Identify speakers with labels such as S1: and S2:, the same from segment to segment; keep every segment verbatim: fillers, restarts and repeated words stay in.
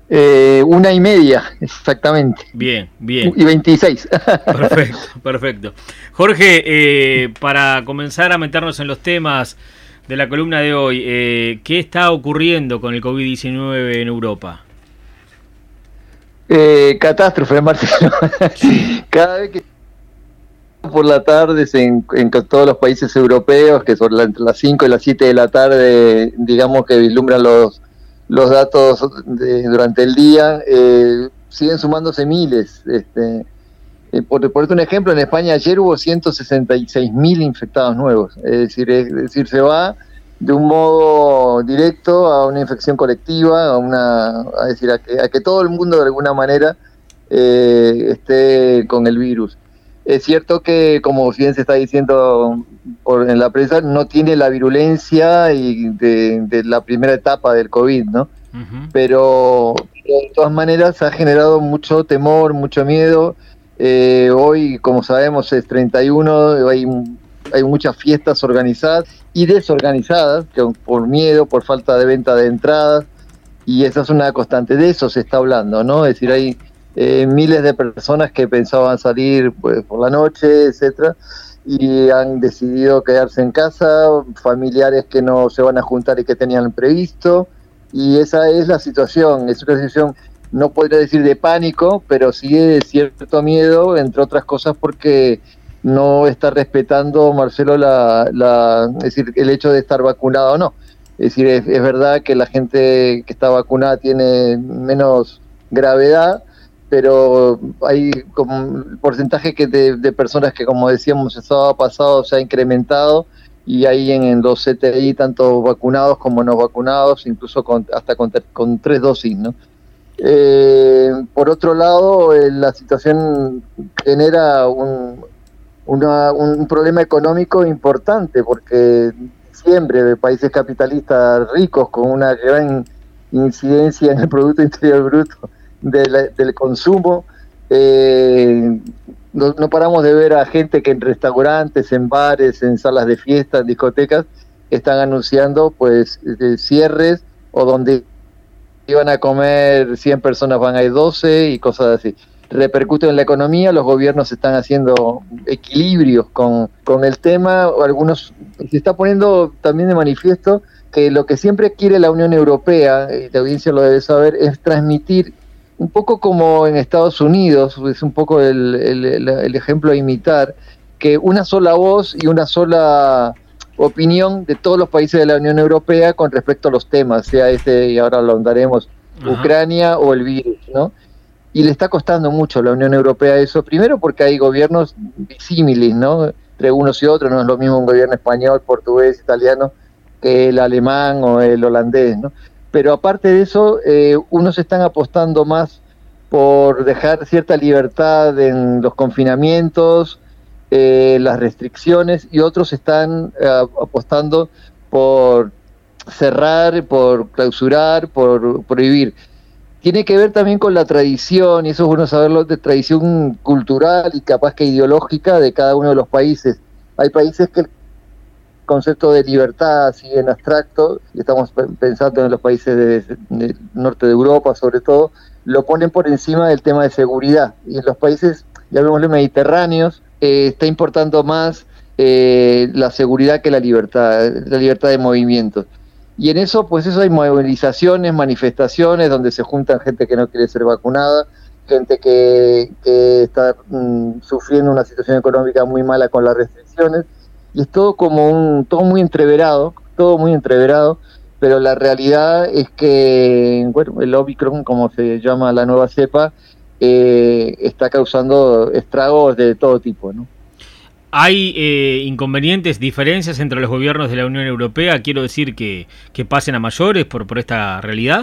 S1: Eh, una y media, exactamente.
S2: Bien, bien.
S1: Y veintiséis.
S2: Perfecto, perfecto. Jorge, eh, para comenzar a meternos en los temas de la columna de hoy, eh, ¿qué está ocurriendo con el COVID diecinueve en Europa?
S1: Eh, catástrofe, Marcelo.
S2: Sí.
S1: Cada vez que por la tarde en, en todos los países europeos, que son la, entre las cinco y las siete de la tarde, digamos que vislumbran los, los datos de, durante el día, eh, siguen sumándose miles. Este, eh, por ponerte un ejemplo, en España ayer hubo ciento sesenta y seis mil infectados nuevos. Es decir, es, es decir, se va de un modo directo a una infección colectiva, a una, a decir, a que, a que todo el mundo de alguna manera eh, esté con el virus. Es cierto que, como bien se está diciendo por, en la prensa, no tiene la virulencia y de, de la primera etapa del COVID, ¿no? Uh-huh. Pero de todas maneras ha generado mucho temor, mucho miedo. Eh, hoy, como sabemos, es treinta y uno, hay, hay muchas fiestas organizadas y desorganizadas, que por miedo, por falta de venta de entradas, y esa es una constante, de eso se está hablando, ¿no? Es decir, hay Eh, miles de personas que pensaban salir pues, por la noche, etcétera, y han decidido quedarse en casa, familiares que no se van a juntar y que tenían previsto, y esa es la situación. Es una situación, no podría decir de pánico, pero sí de cierto miedo, entre otras cosas porque no está respetando, Marcelo, la, la, es decir, el hecho de estar vacunado o no. Es decir, es, es verdad que la gente que está vacunada tiene menos gravedad, pero hay como un porcentaje que de, de personas que, como decíamos, el sábado pasado se ha incrementado, y hay en, en los C T I tanto vacunados como no vacunados, incluso con, hasta con, con tres dosis, ¿no? Eh, por otro lado, eh, la situación genera un, una, un problema económico importante, porque siempre de países capitalistas ricos con una gran incidencia en el Producto Interior Bruto De la, del consumo, eh, no, no paramos de ver a gente que en restaurantes, en bares, en salas de fiestas, en discotecas, están anunciando pues eh, cierres, o donde iban a comer cien personas van a ir doce y cosas así. Repercute en la economía, los gobiernos están haciendo equilibrios con, con el tema, algunos se está poniendo también de manifiesto que lo que siempre quiere la Unión Europea, y la audiencia lo debe saber, es transmitir un poco como en Estados Unidos, es un poco el, el, el ejemplo a imitar, que una sola voz y una sola opinión de todos los países de la Unión Europea con respecto a los temas, sea este, y ahora lo ahondaremos, Ucrania o el virus, ¿no? Y le está costando mucho a la Unión Europea eso, primero porque hay gobiernos disímiles, ¿no? Entre unos y otros, no es lo mismo un gobierno español, portugués, italiano, que el alemán o el holandés, ¿no? Pero aparte de eso, eh, unos están apostando más por dejar cierta libertad en los confinamientos, eh, las restricciones, y otros están eh, apostando por cerrar, por clausurar, por prohibir. Tiene que ver también con la tradición, y eso es bueno saberlo, de tradición cultural y capaz que ideológica de cada uno de los países. Hay países que concepto de libertad así en abstracto, y estamos pensando en los países del de norte de Europa sobre todo, lo ponen por encima del tema de seguridad, y en los países, llamémosle mediterráneos, eh, está importando más eh, la seguridad que la libertad, la libertad de movimiento. Y en eso, pues eso hay movilizaciones, manifestaciones, donde se juntan gente que no quiere ser vacunada, gente que, que está mm, sufriendo una situación económica muy mala con las restricciones, y es todo como un, todo muy entreverado, todo muy entreverado, pero la realidad es que, bueno, el Omicron, como se llama la nueva cepa, eh, está causando estragos de todo tipo, ¿no?
S2: ¿Hay eh, inconvenientes, diferencias entre los gobiernos de la Unión Europea? Quiero decir que, que pasen a mayores por, por esta realidad.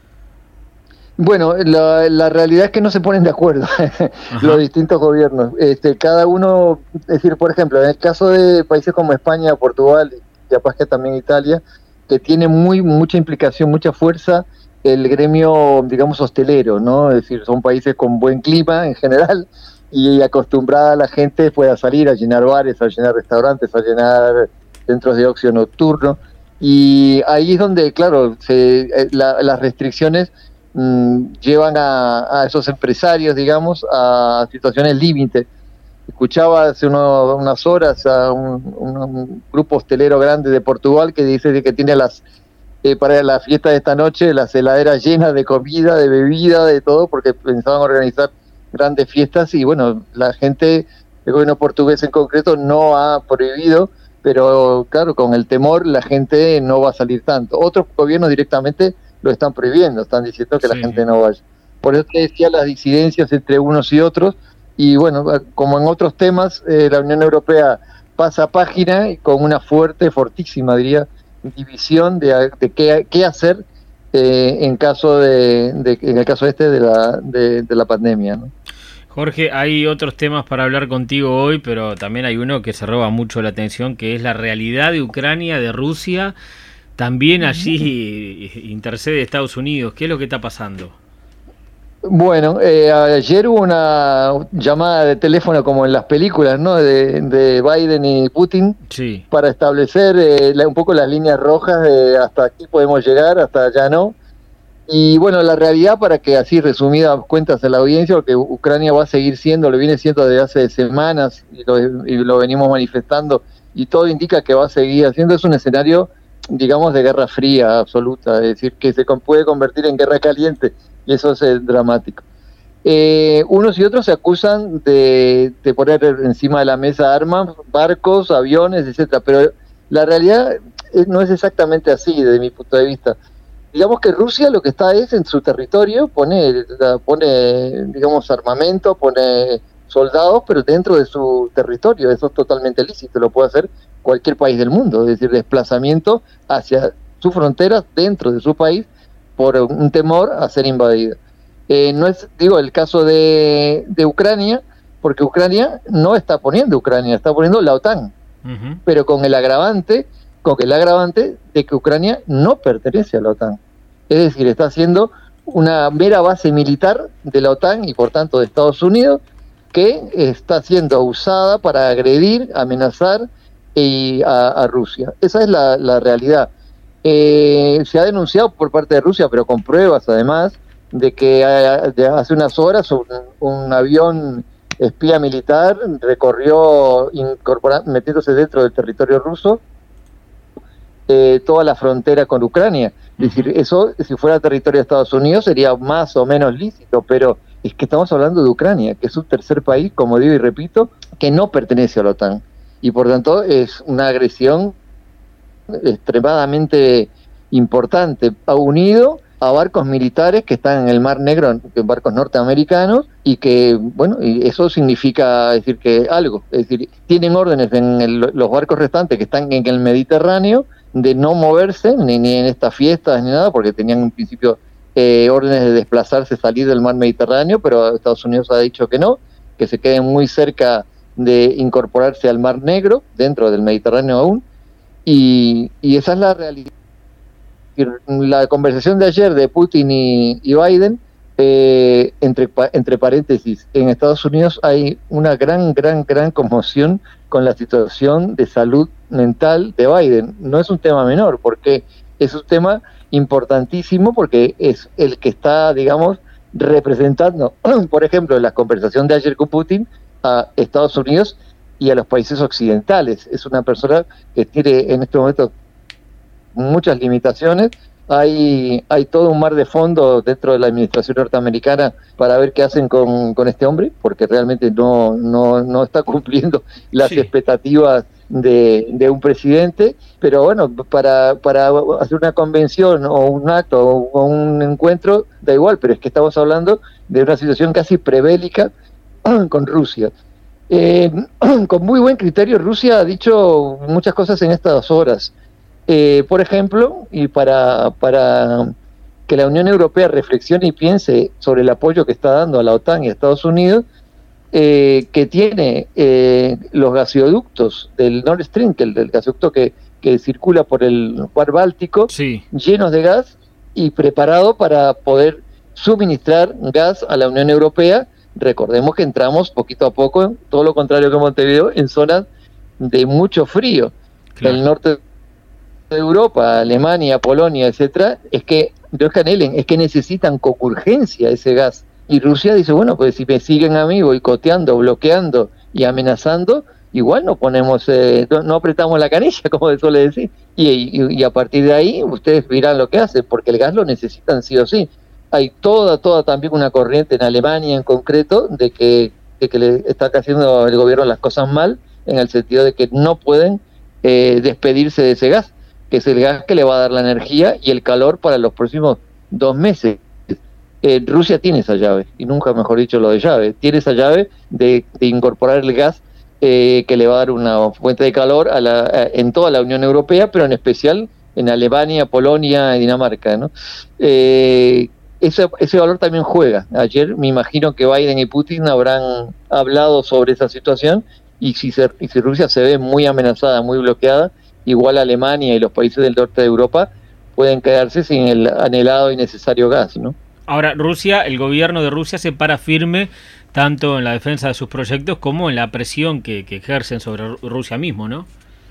S1: Bueno, la, la realidad es que no se ponen de acuerdo los distintos gobiernos. Este, cada uno, es decir, por ejemplo, en el caso de países como España, Portugal y capaz que también Italia, que tiene muy mucha implicación, mucha fuerza el gremio, digamos, hostelero, ¿no? Es decir, son países con buen clima en general, y acostumbrada la gente pueda salir a llenar bares, a llenar restaurantes, a llenar centros de ocio nocturno, y ahí es donde, claro, se, la, las restricciones mmm, llevan a, a esos empresarios, digamos, a situaciones límite. Escuchaba hace uno, unas horas a un, un, un grupo hostelero grande de Portugal que dice que tiene las eh, para la fiesta de esta noche las heladeras llenas de comida, de bebida, de todo, porque pensaban organizar grandes fiestas y bueno, la gente, el gobierno portugués en concreto no ha prohibido, pero claro, con el temor la gente no va a salir tanto. Otros gobiernos directamente lo están prohibiendo, están diciendo que sí, la gente no vaya. Por eso te decía las disidencias entre unos y otros, y bueno, como en otros temas, eh, la Unión Europea pasa página y con una fuerte, fortísima, diría, división de, de qué, qué hacer eh, en caso de, de en el caso este de la de, de la pandemia, ¿no?
S2: Jorge, hay otros temas para hablar contigo hoy, pero también hay uno que se roba mucho la atención, que es la realidad de Ucrania, de Rusia. También allí intercede Estados Unidos. ¿Qué es lo que está pasando?
S1: Bueno, eh, ayer hubo una llamada de teléfono como en las películas, ¿no? De, de Biden y Putin,
S2: sí,
S1: para establecer eh, la, un poco las líneas rojas de hasta aquí podemos llegar, hasta allá no. Y bueno, la realidad, para que así resumidas cuentas a la audiencia, porque Ucrania va a seguir siendo, lo viene siendo desde hace semanas y lo, y lo venimos manifestando, y todo indica que va a seguir haciendo, es un escenario, digamos, de guerra fría absoluta, es decir, que se puede convertir en guerra caliente, y eso es eh, dramático. Eh, unos y otros se acusan de, de poner encima de la mesa armas, barcos, aviones, etcétera, pero la realidad no es exactamente así desde mi punto de vista. Digamos que Rusia lo que está es en su territorio, pone, pone digamos, armamento, pone soldados, pero dentro de su territorio. Eso es totalmente lícito, lo puede hacer cualquier país del mundo, es decir, desplazamiento hacia sus fronteras dentro de su país por un temor a ser invadida. Eh, no es, digo, el caso de, de Ucrania, porque Ucrania no está poniendo Ucrania, está poniendo la OTAN, uh-huh. pero con el agravante, con el agravante de que Ucrania no pertenece a la OTAN. Es decir, está haciendo una mera base militar de la OTAN y por tanto de Estados Unidos, que está siendo usada para agredir, amenazar y a, a Rusia. Esa es la, la realidad. Eh, se ha denunciado por parte de Rusia, pero con pruebas además, de que hace unas horas un, un avión espía militar recorrió, incorpora, metiéndose dentro del territorio ruso, eh, toda la frontera con Ucrania. Es decir, eso, si fuera territorio de Estados Unidos, sería más o menos lícito, pero es que estamos hablando de Ucrania, que es un tercer país, como digo y repito, que no pertenece a la OTAN. Y por tanto es una agresión extremadamente importante, ha unido a barcos militares que están en el Mar Negro, barcos norteamericanos, y que, bueno, y eso significa decir que algo, es decir, tienen órdenes en el, los barcos restantes que están en el Mediterráneo de no moverse, ni, ni en estas fiestas ni nada, porque tenían en principio eh, órdenes de desplazarse, salir del mar Mediterráneo, pero Estados Unidos ha dicho que no, que se queden muy cerca de incorporarse al Mar Negro, dentro del Mediterráneo aún, y, y esa es la realidad. La conversación de ayer de Putin y, y Biden, eh, entre, entre paréntesis, en Estados Unidos hay una gran, gran, gran conmoción con la situación de salud mental de Biden. No es un tema menor, porque es un tema importantísimo, porque es el que está, digamos, representando, por ejemplo, en la conversación de ayer con Putin, a Estados Unidos y a los países occidentales. Es una persona que tiene en este momento muchas limitaciones. Hay, hay todo un mar de fondo dentro de la administración norteamericana para ver qué hacen con, con este hombre, porque realmente no, no, no está cumpliendo las sí. expectativas de, de un presidente, pero bueno, para, para hacer una convención o un acto o, o un encuentro, da igual, pero es que estamos hablando de una situación casi prebélica con Rusia. Eh, con muy buen criterio, Rusia ha dicho muchas cosas en estas horas. Eh, por ejemplo, y para, para que la Unión Europea reflexione y piense sobre el apoyo que está dando a la OTAN y a Estados Unidos, eh, que tiene eh, los gasoductos del Nord Stream, que el del gasoducto que, que circula por el mar Báltico,
S2: sí.
S1: llenos de gas y preparado para poder suministrar gas a la Unión Europea. Recordemos que entramos poquito a poco, todo lo contrario que Montevideo, en zonas de mucho frío. Claro. El norte de Europa, Alemania, Polonia, etcétera, es que no es que anhelen, es que necesitan con urgencia ese gas. Y Rusia dice, bueno, pues si me siguen a mí boicoteando, bloqueando y amenazando, igual no ponemos, eh, no, no apretamos la canilla, como se suele decir. Y, y, y a partir de ahí ustedes verán lo que hacen, porque el gas lo necesitan sí o sí. Hay toda, toda también una corriente en Alemania en concreto de que, de que le está haciendo el gobierno las cosas mal, en el sentido de que no pueden eh, despedirse de ese gas, que es el gas que le va a dar la energía y el calor para los próximos dos meses. Eh, Rusia tiene esa llave, y nunca mejor dicho lo de llave, tiene esa llave de, de incorporar el gas eh, que le va a dar una fuente de calor a la, a, en toda la Unión Europea, pero en especial en Alemania, Polonia y Dinamarca, ¿no? Eh, ese, ese valor también juega. Ayer me imagino que Biden y Putin habrán hablado sobre esa situación, y si, se, y si Rusia se ve muy amenazada, muy bloqueada, igual Alemania y los países del norte de Europa pueden quedarse sin el anhelado y necesario gas, ¿no?
S2: Ahora, Rusia, el gobierno de Rusia se para firme tanto en la defensa de sus proyectos como en la presión que, que ejercen sobre Rusia mismo, ¿no?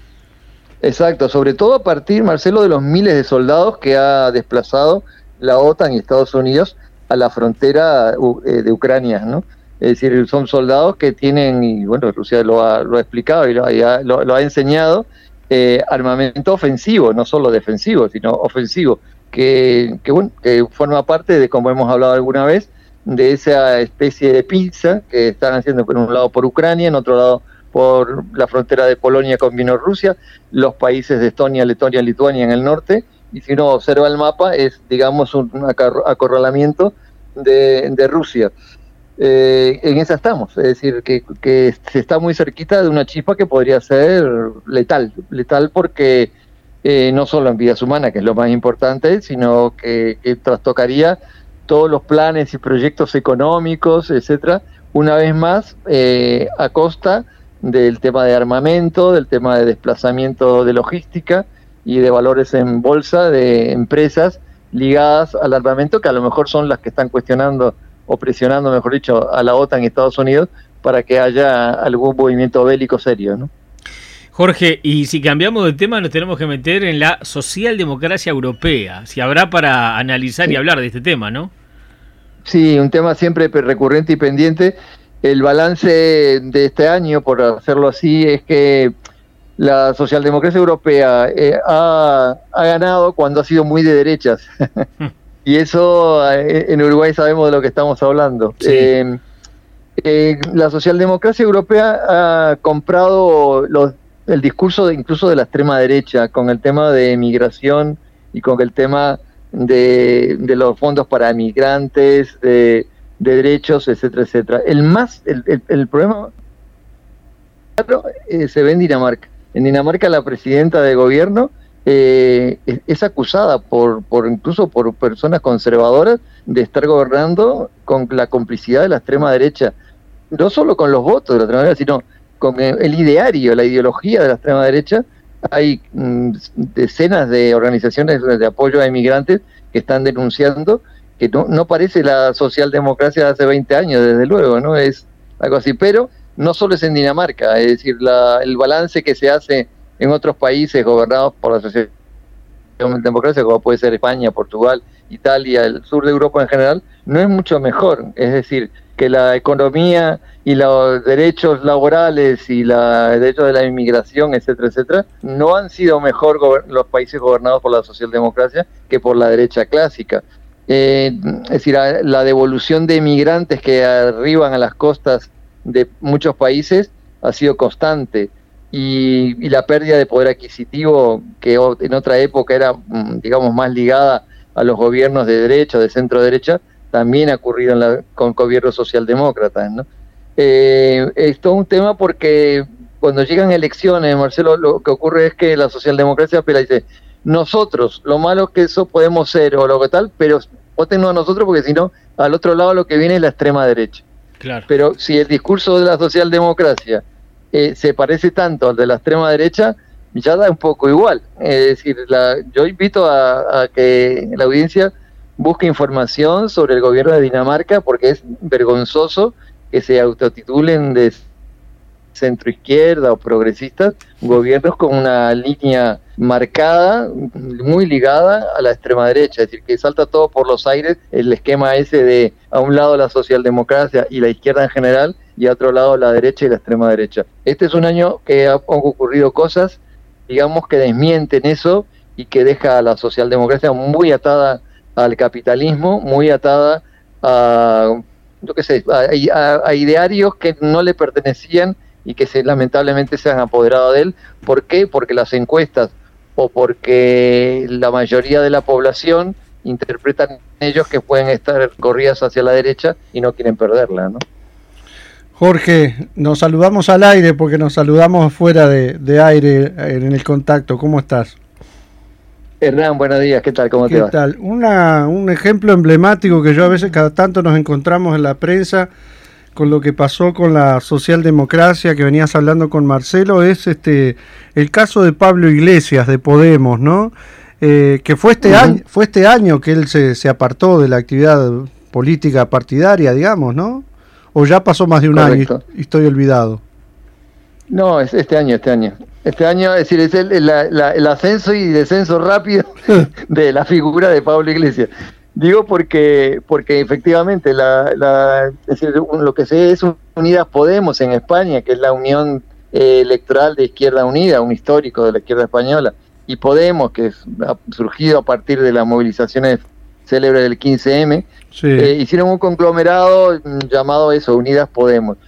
S1: Exacto, sobre todo a partir, Marcelo, de los miles de soldados que ha desplazado la OTAN y Estados Unidos a la frontera de Ucrania, ¿no? Es decir, son soldados que tienen, y bueno, Rusia lo ha, lo ha explicado y lo ha, lo, lo ha enseñado, eh, armamento ofensivo, no solo defensivo, sino ofensivo, que, que, bueno, que forma parte de, como hemos hablado alguna vez, de esa especie de pinza que están haciendo por un lado por Ucrania, en otro lado por la frontera de Polonia con Bielorrusia, los países de Estonia, Letonia, Lituania en el norte, y si uno observa el mapa es, digamos, un acorralamiento de, de Rusia. Eh, en esa estamos, es decir, que, que se está muy cerquita de una chispa que podría ser letal, letal porque eh, no solo en vidas humanas, que es lo más importante, sino que, que trastocaría todos los planes y proyectos económicos, etcétera, una vez más eh, a costa del tema de armamento, del tema de desplazamiento de logística y de valores en bolsa de empresas ligadas al armamento, que a lo mejor son las que están cuestionando o presionando, mejor dicho, a la OTAN y Estados Unidos para que haya algún movimiento bélico serio, ¿no?
S2: Jorge, y si cambiamos de tema nos tenemos que meter en la socialdemocracia europea, si habrá para analizar sí. y hablar de este tema, ¿no?
S1: Sí, un tema siempre recurrente y pendiente. El balance de este año, por hacerlo así, es que la socialdemocracia europea eh, ha, ha ganado cuando ha sido muy de derechas. Y eso eh, en Uruguay sabemos de lo que estamos hablando. Sí. Eh, eh, la socialdemocracia europea ha comprado los, el discurso de, incluso de la extrema derecha con el tema de migración y con el tema de, de los fondos para migrantes, de, de derechos, etcétera, etcétera. El más, el, el, el problema eh, se ve en Dinamarca. En Dinamarca la presidenta de gobierno eh, es, es acusada por, por incluso por personas conservadoras de estar gobernando con la complicidad de la extrema derecha, no solo con los votos de la extrema derecha, sino con el ideario, la ideología de la extrema derecha. Hay mm, decenas de organizaciones de apoyo a inmigrantes que están denunciando que no, no parece la socialdemocracia de hace veinte años, desde luego, ¿no? Es algo así, pero no solo es en Dinamarca, es decir, la, el balance que se hace en otros países gobernados por la socialdemocracia, como puede ser España, Portugal, Italia, el sur de Europa en general, no es mucho mejor. Es decir, que la economía y los derechos laborales y la, el derecho de la inmigración, etcétera, etcétera, no han sido mejor los países gobernados por la socialdemocracia que por la derecha clásica. Eh, es decir, la devolución de inmigrantes que arriban a las costas de muchos países ha sido constante, y, y la pérdida de poder adquisitivo, que en otra época era, digamos, más ligada a los gobiernos de derecha, de centro derecha, también ha ocurrido en la, con gobiernos socialdemócratas, ¿no? Eh, es todo un tema porque cuando llegan elecciones, Marcelo, lo que ocurre es que la socialdemocracia apela y dice: nosotros, lo malo que eso podemos ser o lo que tal, pero votennos a nosotros, porque si no, al otro lado lo que viene es la extrema derecha.
S2: Claro.
S1: Pero si el discurso de la socialdemocracia eh, se parece tanto al de la extrema derecha, ya da un poco igual. Es decir, la, yo invito a, a que la audiencia busque información sobre el gobierno de Dinamarca, porque es vergonzoso que se autotitulen de centro izquierda o progresistas, gobiernos con una línea marcada, muy ligada a la extrema derecha, es decir, que salta todo por los aires el esquema ese de a un lado la socialdemocracia y la izquierda en general, y a otro lado la derecha y la extrema derecha. Este es un año que han ocurrido cosas, digamos, que desmienten eso y que deja a la socialdemocracia muy atada al capitalismo, muy atada a, yo qué sé, a, a, a idearios que no le pertenecían y que se, lamentablemente se han apoderado de él. ¿Por qué? Porque las encuestas o porque la mayoría de la población interpretan ellos que pueden estar corridas hacia la derecha y no quieren perderla, ¿no?
S3: Jorge, nos saludamos al aire porque nos saludamos fuera de, de aire en el contacto. ¿Cómo estás?
S1: Hernán, buenos días. ¿Qué tal? ¿Cómo
S3: ¿Qué
S1: te va?
S3: tal? Una, un ejemplo emblemático que yo a veces cada tanto nos encontramos en la prensa con lo que pasó con la socialdemocracia, que venías hablando con Marcelo, es este el caso de Pablo Iglesias de Podemos, ¿no? Eh, que fue este, uh-huh. año, fue este año que él se, se apartó de la actividad política partidaria, digamos, ¿no? ¿O ya pasó más de un Correcto. año y estoy olvidado?
S1: No, es este año, este año. Este año, es decir, es el, la, la, el ascenso y descenso rápido de la figura de Pablo Iglesias. Digo porque porque efectivamente la, la, es decir, lo que se es Unidas Podemos en España, que es la unión eh, electoral de Izquierda Unida, un histórico de la izquierda española, y Podemos, que es, ha surgido a partir de las movilizaciones célebres del quince eme, sí. eh, hicieron un conglomerado llamado eso, Unidas Podemos.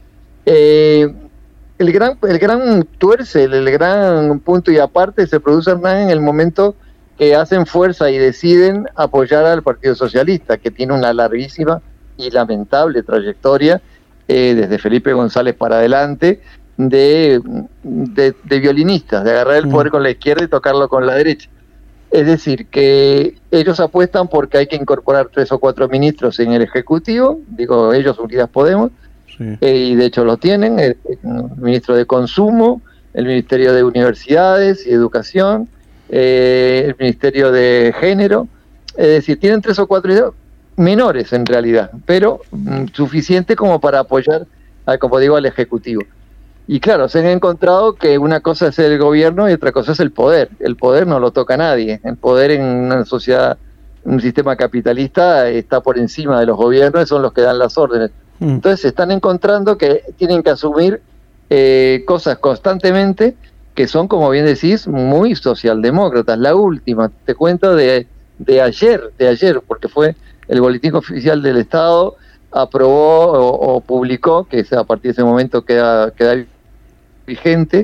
S1: Eh, el gran el gran tuerce, el, el gran punto y aparte se produce, Hernán, en el momento que hacen fuerza y deciden apoyar al Partido Socialista, que tiene una larguísima y lamentable trayectoria, eh, desde Felipe González para adelante, de, de, de violinistas, de agarrar el poder con la izquierda y tocarlo con la derecha. Es decir, que ellos apuestan porque hay que incorporar tres o cuatro ministros en el Ejecutivo, digo ellos, Unidas Podemos, sí. eh, y de hecho lo tienen, el, el ministro de Consumo, el Ministerio de Universidades y Educación, Eh, el Ministerio de Género, es decir, tienen tres o cuatro menores en realidad, pero mm, suficiente como para apoyar, a, como digo, al Ejecutivo. Y claro, se han encontrado que una cosa es el gobierno y otra cosa es el poder. El poder no lo toca nadie. El poder en una sociedad, un sistema capitalista, está por encima de los gobiernos, son los que dan las órdenes. Mm. Entonces se están encontrando que tienen que asumir eh, cosas constantemente que son, como bien decís, muy socialdemócratas. La última, te cuento de, de ayer, de ayer, porque fue el Boletín Oficial del Estado, aprobó o, o publicó, que a partir de ese momento queda, queda vigente,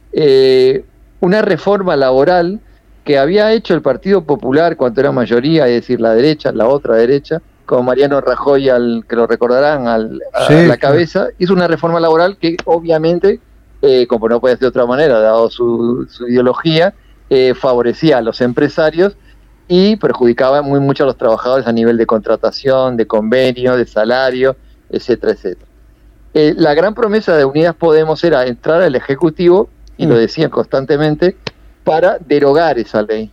S1: eh, una reforma laboral que había hecho el Partido Popular cuando era mayoría, es decir, la derecha, la otra derecha, con Mariano Rajoy, al, que lo recordarán, al, a, sí, a la cabeza, hizo una reforma laboral que obviamente, Eh, como no puede ser de otra manera, dado su, su ideología, eh, favorecía a los empresarios y perjudicaba muy mucho a los trabajadores a nivel de contratación, de convenio, de salario, etcétera, etcétera. Eh, la gran promesa de Unidas Podemos era entrar al Ejecutivo, y mm. lo decían constantemente, para derogar esa ley.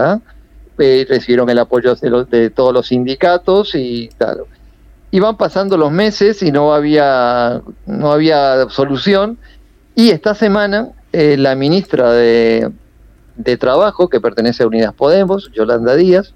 S1: Eh, recibieron el apoyo de, los, de todos los sindicatos y tal. Iban pasando los meses y no había, no había solución. Y esta semana, eh, la ministra de, de Trabajo, que pertenece a Unidas Podemos, Yolanda Díaz,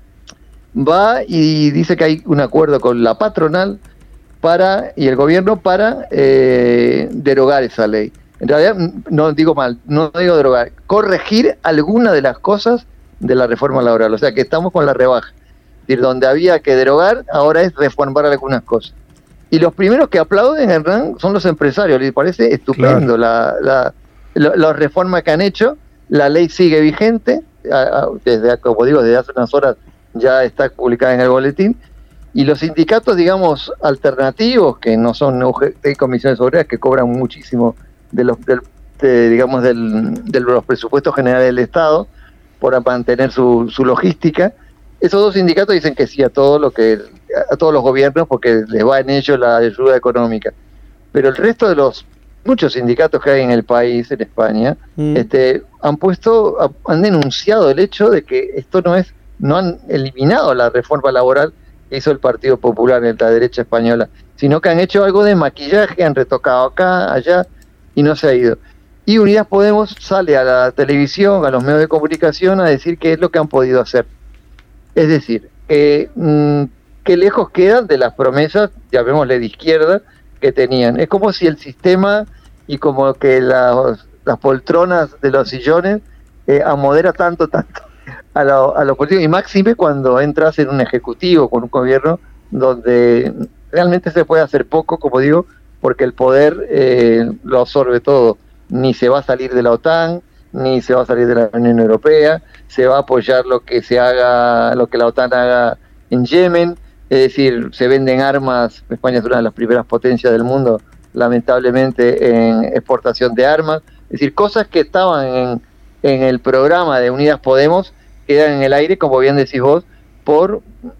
S1: va y dice que hay un acuerdo con la patronal para y el gobierno para eh, derogar esa ley. En realidad, no digo mal, no digo derogar, corregir alguna de las cosas de la reforma laboral. O sea, que estamos con la rebaja. Es decir, donde había que derogar, ahora es reformar algunas cosas. Y los primeros que aplauden, Hernán, son los empresarios. Les parece estupendo, claro, la, la, la, la reforma que han hecho. La ley sigue vigente, desde, como digo, desde hace unas horas ya está publicada en el boletín. Y los sindicatos, digamos, alternativos, que no son U G T y comisiones obreras, que cobran muchísimo de los, del, de, digamos, del, de los presupuestos generales del Estado, por mantener su, su logística, esos dos sindicatos dicen que sí a todo lo que a todos los gobiernos porque les va en ello la ayuda económica. Pero el resto de los muchos sindicatos que hay en el país, en España, mm. este, han puesto, han denunciado el hecho de que esto no es, no han eliminado la reforma laboral que hizo el Partido Popular en la derecha española, sino que han hecho algo de maquillaje, han retocado acá, allá, y no se ha ido. Y Unidas Podemos sale a la televisión, a los medios de comunicación, a decir qué es lo que han podido hacer. Es decir, eh, mmm, qué lejos quedan de las promesas, llamémosle de izquierda, que tenían. Es como si el sistema y como que las, las poltronas de los sillones eh, amodera tanto, tanto a, lo, a los políticos, y máxime cuando entras en un ejecutivo, con un gobierno donde realmente se puede hacer poco, como digo, porque el poder eh, lo absorbe todo. Ni se va a salir de la OTAN, ni se va a salir de la Unión Europea, se va a apoyar lo que se haga, lo que la OTAN haga en Yemen, es decir, se venden armas. España es una de las primeras potencias del mundo, lamentablemente, en exportación de armas, es decir, cosas que estaban en, en el programa de Unidas Podemos quedan en el aire, como bien decís vos, por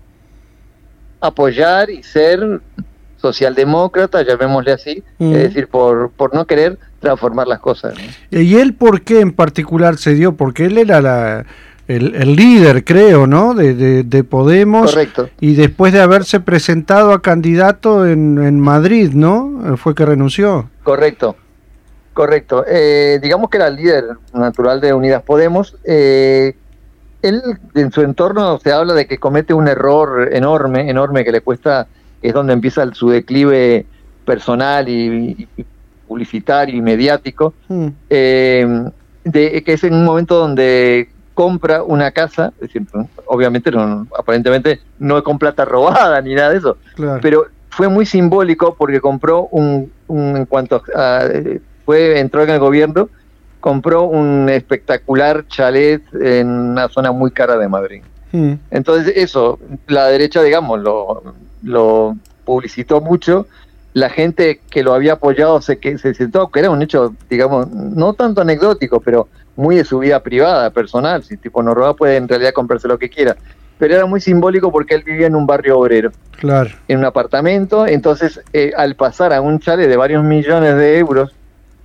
S1: apoyar y ser socialdemócrata, llamémosle así, mm. es decir, por, por no querer transformar las cosas, ¿no?
S3: ¿Y él por qué en particular se dio? Porque él era la, el, el líder, creo, ¿no? De, de, de Podemos.
S1: Correcto.
S3: Y después de haberse presentado a candidato en, en Madrid, ¿no? Fue que renunció.
S1: Correcto, correcto. Eh, digamos que era el líder natural de Unidas Podemos. Eh, él, en su entorno, se habla de que comete un error enorme, enorme, que le cuesta, es donde empieza el, su declive personal y, y publicitario y mediático, mm. eh, de, que es en un momento donde compra una casa, es decir, obviamente no, aparentemente no es con plata robada ni nada de eso, claro. Pero fue muy simbólico porque compró un, un en cuanto a, fue entró en el gobierno, compró un espectacular chalet en una zona muy cara de Madrid. Mm. Entonces eso, la derecha, digamos, lo, lo publicitó mucho. La gente que lo había apoyado se, que, se sentó, que era un hecho, digamos, no tanto anecdótico, pero muy de su vida privada, personal. Si tipo no roba, puede en realidad comprarse lo que quiera. Pero era muy simbólico porque él vivía en un barrio obrero,
S3: claro,
S1: en un apartamento. Entonces, eh, al pasar a un chalet de varios millones de euros,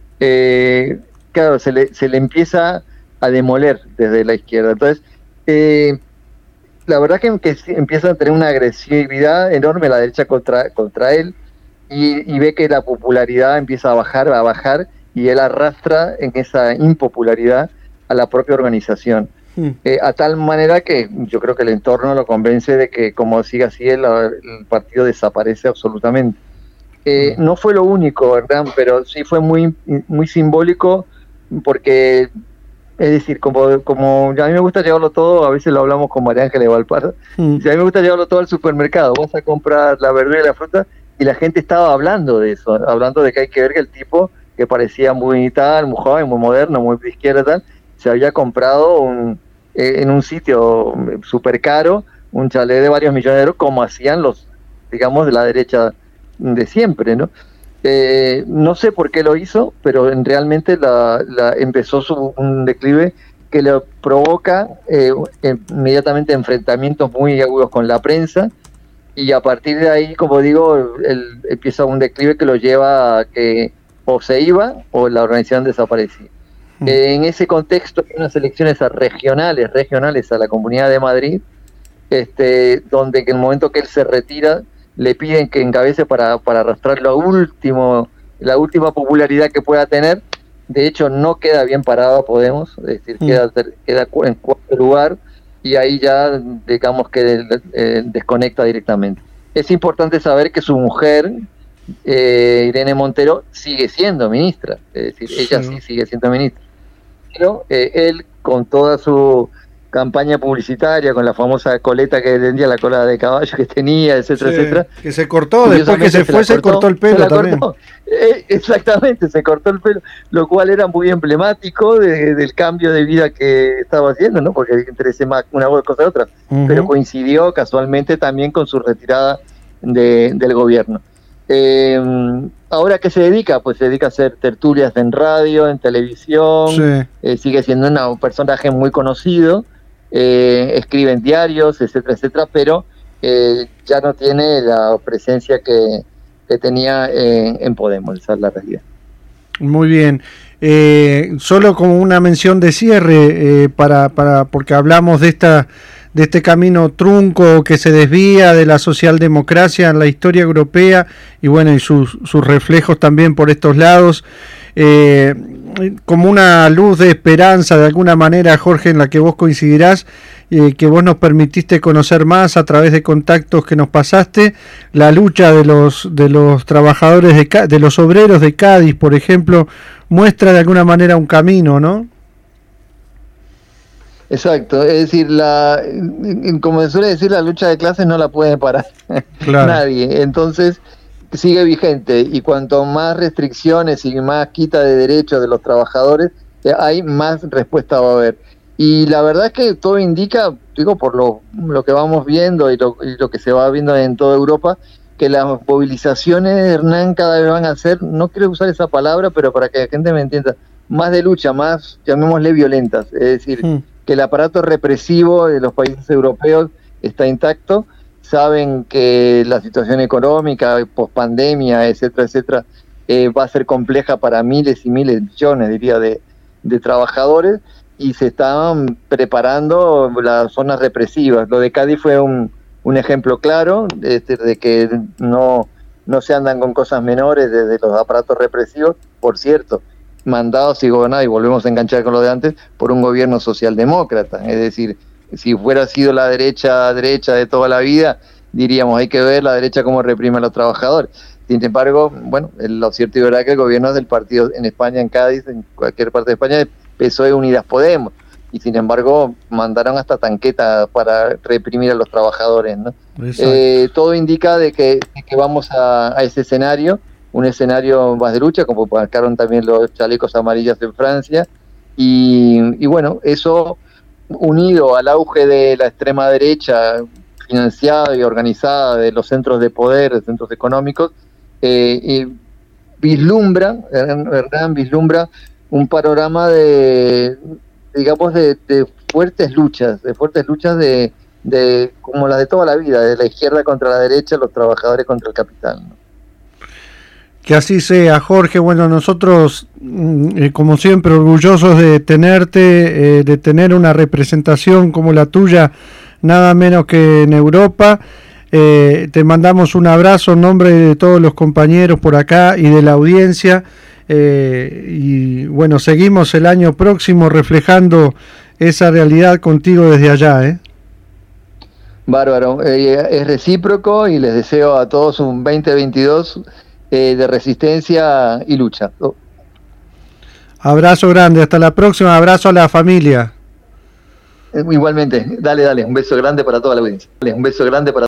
S1: eh, claro, se le, se le empieza a demoler desde la izquierda. Entonces, eh, la verdad que, que empieza a tener una agresividad enorme la derecha contra, contra él. Y, y ve que la popularidad empieza a bajar, a bajar, y él arrastra en esa impopularidad a la propia organización. Mm. Eh, a tal manera que yo creo que el entorno lo convence de que como siga así el, el partido desaparece absolutamente. Eh, mm. No fue lo único, ¿verdad? Pero sí fue muy, muy simbólico porque, es decir, como, como a mí me gusta llevarlo todo, a veces lo hablamos con María Ángeles Valpardo, mm. si a mí me gusta llevarlo todo al supermercado, vas a comprar la verdura y la fruta, y la gente estaba hablando de eso, hablando de que hay que ver que el tipo, que parecía muy tal, muy joven, muy moderno, muy de izquierda tal, se había comprado un, eh, en un sitio súper caro, un chalet de varios millones de euros, como hacían los, digamos, de la derecha de siempre, ¿no? Eh, no sé por qué lo hizo, pero en, realmente la, la empezó su, un declive que le provoca eh, inmediatamente enfrentamientos muy agudos con la prensa. Y a partir de ahí, como digo, él empieza un declive que lo lleva a que o se iba o la organización desaparecía. Mm. Eh, en ese contexto, unas elecciones regionales, regionales a la Comunidad de Madrid, este, donde en el momento que él se retira, le piden que encabece para, para arrastrar lo último, la última popularidad que pueda tener. De hecho, no queda bien parado Podemos, es decir, mm. queda, queda en cuarto lugar. Y ahí ya, digamos que eh, desconecta directamente. Es importante saber que su mujer, eh, Irene Montero, sigue siendo ministra, es decir, sí. ella sí sigue siendo ministra. Pero eh, él, con toda su campaña publicitaria, con la famosa coleta que vendía, la cola de caballo que tenía, etcétera, sí, etcétera.
S3: Que se cortó, después que se, se fue, se cortó, cortó el pelo también. Cortó.
S1: Eh, exactamente, se cortó el pelo, lo cual era muy emblemático de, del cambio de vida que estaba haciendo, ¿no? Porque entre una cosa y otra, uh-huh. Pero coincidió casualmente también con su retirada de, del gobierno. Eh, ¿Ahora qué se dedica? Pues se dedica a hacer tertulias en radio, en televisión, sí. eh, sigue siendo una, un personaje muy conocido, eh, escribe en diarios, etcétera, etcétera, pero eh, ya no tiene la presencia que, que tenía en, en Podemos, esa es la realidad.
S3: Muy bien. Eh, solo como una mención de cierre, eh, para, para porque hablamos de esta de este camino trunco que se desvía de la socialdemocracia en la historia europea y bueno, y sus, sus reflejos también por estos lados. Eh, como una luz de esperanza de alguna manera, Jorge, en la que vos coincidirás, eh, que vos nos permitiste conocer más a través de contactos que nos pasaste, la lucha de los de los trabajadores de Cá- de los obreros de Cádiz, por ejemplo, muestra de alguna manera un camino, ¿no?
S1: Exacto, es decir, la, como se suele decir, la lucha de clases no la puede parar claro. nadie, entonces sigue vigente, y cuanto más restricciones y más quita de derechos de los trabajadores hay, más respuesta va a haber. Y la verdad es que todo indica, digo, por lo, lo que vamos viendo y lo, y lo que se va viendo en toda Europa, que las movilizaciones, Hernán, cada vez van a ser, no quiero usar esa palabra, pero para que la gente me entienda, más de lucha, más, llamémosle, violentas. Es decir, mm. que el aparato represivo de los países europeos está intacto, saben que la situación económica, pospandemia, etcétera, etcétera, eh, va a ser compleja para miles y miles, millones, diría, de, de trabajadores, y se están preparando las zonas represivas. Lo de Cádiz fue un, un ejemplo claro de, de que no, no se andan con cosas menores desde los aparatos represivos, por cierto, mandados y gobernados, y volvemos a enganchar con lo de antes, por un gobierno socialdemócrata. Es decir, si fuera sido la derecha derecha de toda la vida, diríamos, hay que ver la derecha cómo reprime a los trabajadores. Sin embargo, bueno, lo cierto y verdad que el gobierno es del partido en España, en Cádiz, en cualquier parte de España, P S O E, Unidas Podemos, y sin embargo mandaron hasta tanquetas para reprimir a los trabajadores, ¿no? Eh, todo indica de que, de que vamos a, a ese escenario, un escenario más de lucha, como marcaron también los chalecos amarillos en Francia, y, y bueno, eso unido al auge de la extrema derecha financiada y organizada de los centros de poder, de centros económicos, eh, y vislumbra, ¿verdad? vislumbra un panorama de, digamos, de, de fuertes luchas, de fuertes luchas de, de como las de toda la vida, de la izquierda contra la derecha, los trabajadores contra el capital, ¿no?
S3: Que así sea, Jorge. Bueno, nosotros, eh, como siempre, orgullosos de tenerte, eh, de tener una representación como la tuya, nada menos que en Europa. Eh, te mandamos un abrazo en nombre de todos los compañeros por acá y de la audiencia. Eh, y bueno, seguimos el año próximo reflejando esa realidad contigo desde allá, ¿eh?
S1: Bárbaro, eh, es recíproco, y les deseo a todos un veinte veintidós eh, de resistencia y lucha. Oh.
S3: Abrazo grande, hasta la próxima, abrazo a la familia.
S1: Eh, igualmente, dale, dale, un beso grande para toda la audiencia. Dale, un beso grande para